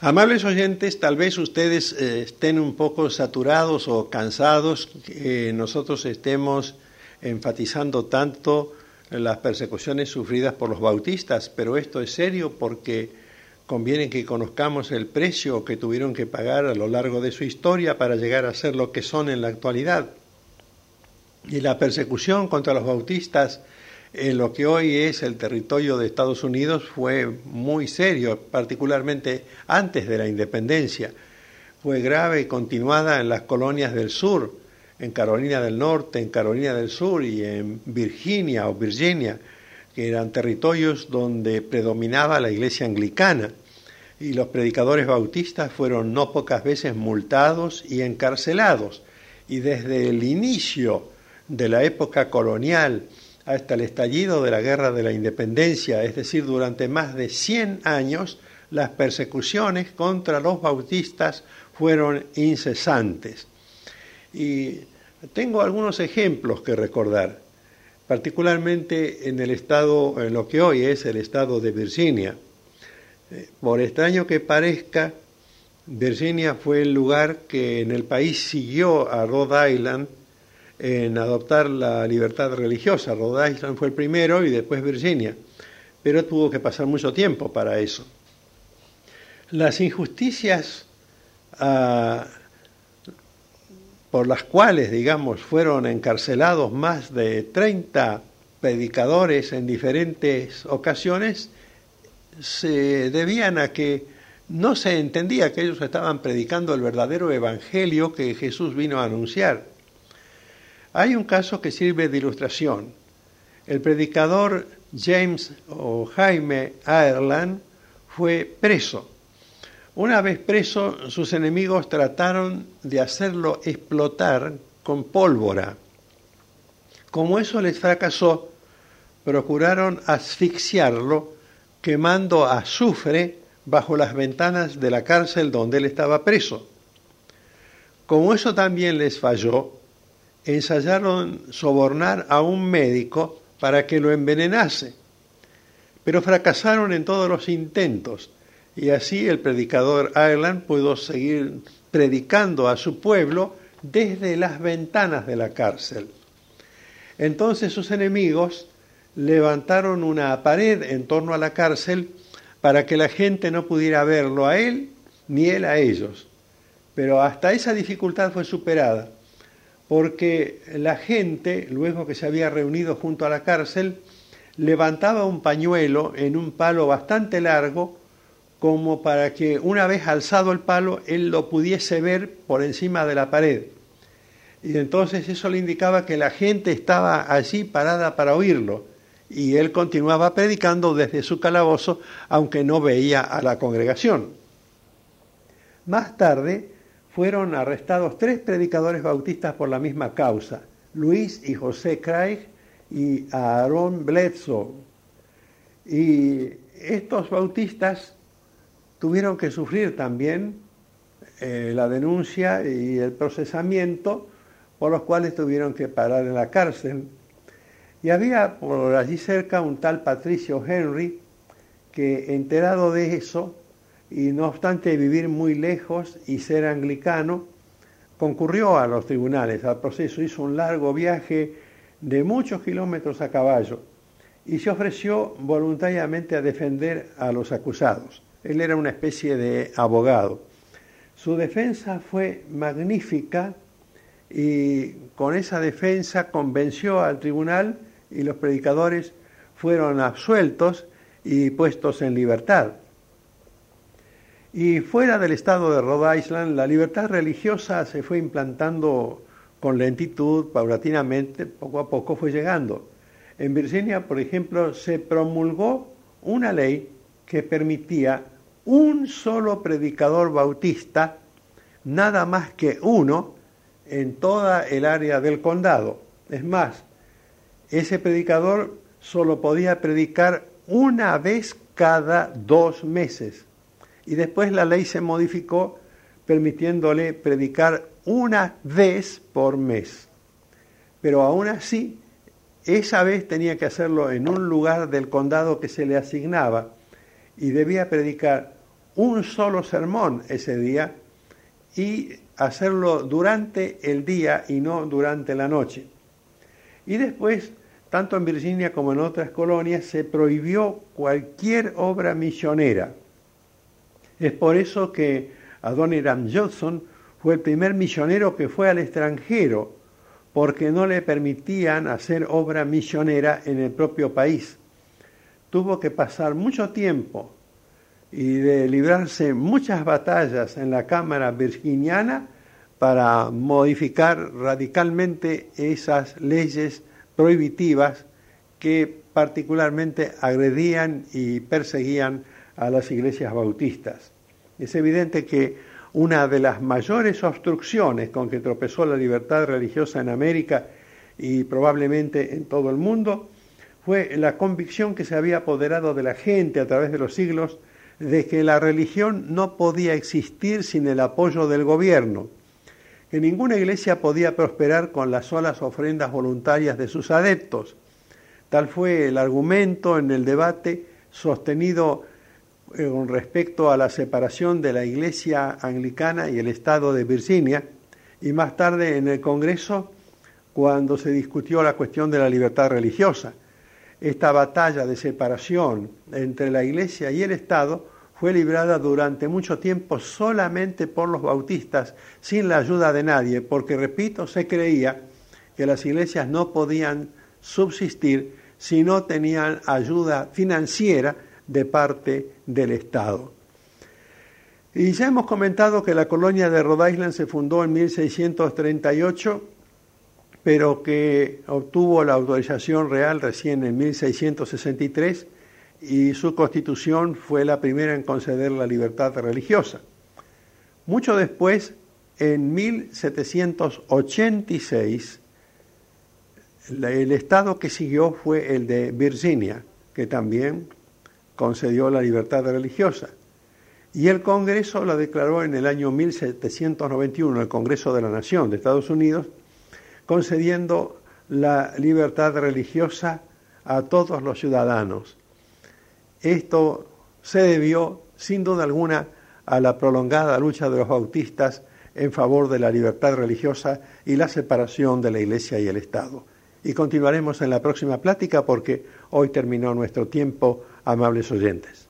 Amables oyentes, tal vez ustedes estén un poco saturados o cansados que nosotros estemos enfatizando tanto las persecuciones sufridas por los bautistas, pero esto es serio porque conviene que conozcamos el precio que tuvieron que pagar a lo largo de su historia para llegar a ser lo que son en la actualidad. Y la persecución contra los bautistas en lo que hoy es el territorio de Estados Unidos fue muy serio, particularmente antes de la independencia. Fue grave y continuada en las colonias del sur, en Carolina del Norte, en Carolina del Sur y en Virginia o Virginia, que eran territorios donde predominaba la iglesia anglicana. Y los predicadores bautistas fueron no pocas veces multados y encarcelados. Y desde el inicio de la época colonial hasta el estallido de la Guerra de la Independencia, es decir, durante más de 100 años, las persecuciones contra los bautistas fueron incesantes. Y tengo algunos ejemplos que recordar, particularmente en el estado, en lo que hoy es el estado de Virginia. Por extraño que parezca, Virginia fue el lugar que en el país siguió a Rhode Island en adoptar la libertad religiosa. Rhode Island fue el primero y después Virginia, pero tuvo que pasar mucho tiempo para eso. Las injusticias por las cuales, digamos, fueron encarcelados más de 30 predicadores en diferentes ocasiones, se debían a que no se entendía que ellos estaban predicando el verdadero evangelio que Jesús vino a anunciar. Hay un caso que sirve de ilustración. El predicador James o Jaime Ireland fue preso. Una vez preso, sus enemigos trataron de hacerlo explotar con pólvora. Como eso les fracasó, procuraron asfixiarlo quemando azufre bajo las ventanas de la cárcel donde él estaba preso. Como eso también les falló, ensayaron sobornar a un médico para que lo envenenase, pero fracasaron en todos los intentos, y así el predicador Ireland pudo seguir predicando a su pueblo desde las ventanas de la cárcel. Entonces sus enemigos levantaron una pared en torno a la cárcel para que la gente no pudiera verlo a él ni él a ellos. Pero hasta esa dificultad fue superada, porque la gente, luego que se había reunido junto a la cárcel, levantaba un pañuelo en un palo bastante largo, como para que una vez alzado el palo, él lo pudiese ver por encima de la pared. Y entonces eso le indicaba que la gente estaba allí parada para oírlo, y él continuaba predicando desde su calabozo, aunque no veía a la congregación. Más tarde fueron arrestados 3 predicadores bautistas por la misma causa, Luis y José Craig y Aaron Bledsoe. Y estos bautistas tuvieron que sufrir también la denuncia y el procesamiento, por los cuales tuvieron que parar en la cárcel. Y había por allí cerca un tal Patricio Henry, que enterado de eso, y no obstante vivir muy lejos y ser anglicano, concurrió a los tribunales, al proceso, hizo un largo viaje de muchos kilómetros a caballo y se ofreció voluntariamente a defender a los acusados. Él era una especie de abogado. Su defensa fue magnífica y con esa defensa convenció al tribunal y los predicadores fueron absueltos y puestos en libertad. Y fuera del estado de Rhode Island, la libertad religiosa se fue implantando con lentitud, paulatinamente, poco a poco fue llegando. En Virginia, por ejemplo, se promulgó una ley que permitía un solo predicador bautista, nada más que uno, en toda el área del condado. Es más, ese predicador solo podía predicar una vez cada 2 meses. Y después la ley se modificó permitiéndole predicar una vez por mes. Pero aún así, esa vez tenía que hacerlo en un lugar del condado que se le asignaba y debía predicar un solo sermón ese día y hacerlo durante el día y no durante la noche. Y después, tanto en Virginia como en otras colonias, se prohibió cualquier obra misionera. Es por eso que Adoniram Judson fue el primer misionero que fue al extranjero, porque no le permitían hacer obra misionera en el propio país. Tuvo que pasar mucho tiempo y de librarse muchas batallas en la Cámara virginiana para modificar radicalmente esas leyes prohibitivas que particularmente agredían y perseguían a las iglesias bautistas. Es evidente que una de las mayores obstrucciones con que tropezó la libertad religiosa en América y probablemente en todo el mundo fue la convicción que se había apoderado de la gente a través de los siglos de que la religión no podía existir sin el apoyo del gobierno, que ninguna iglesia podía prosperar con las solas ofrendas voluntarias de sus adeptos. Tal fue el argumento en el debate sostenido con respecto a la separación de la Iglesia anglicana y el Estado de Virginia, y más tarde en el Congreso cuando se discutió la cuestión de la libertad religiosa. Esta batalla de separación entre la Iglesia y el Estado fue librada durante mucho tiempo solamente por los bautistas, sin la ayuda de nadie, porque, repito, se creía que las iglesias no podían subsistir si no tenían ayuda financiera de parte del Estado. Y ya hemos comentado que la colonia de Rhode Island se fundó en 1638, pero que obtuvo la autorización real recién en 1663, y su constitución fue la primera en conceder la libertad religiosa. Mucho después, en 1786, el estado que siguió fue el de Virginia, que también concedió la libertad religiosa. Y el Congreso la declaró en el año 1791, el Congreso de la Nación de Estados Unidos, concediendo la libertad religiosa a todos los ciudadanos. Esto se debió, sin duda alguna, a la prolongada lucha de los bautistas en favor de la libertad religiosa y la separación de la Iglesia y el Estado. Y continuaremos en la próxima plática porque hoy terminó nuestro tiempo, amables oyentes.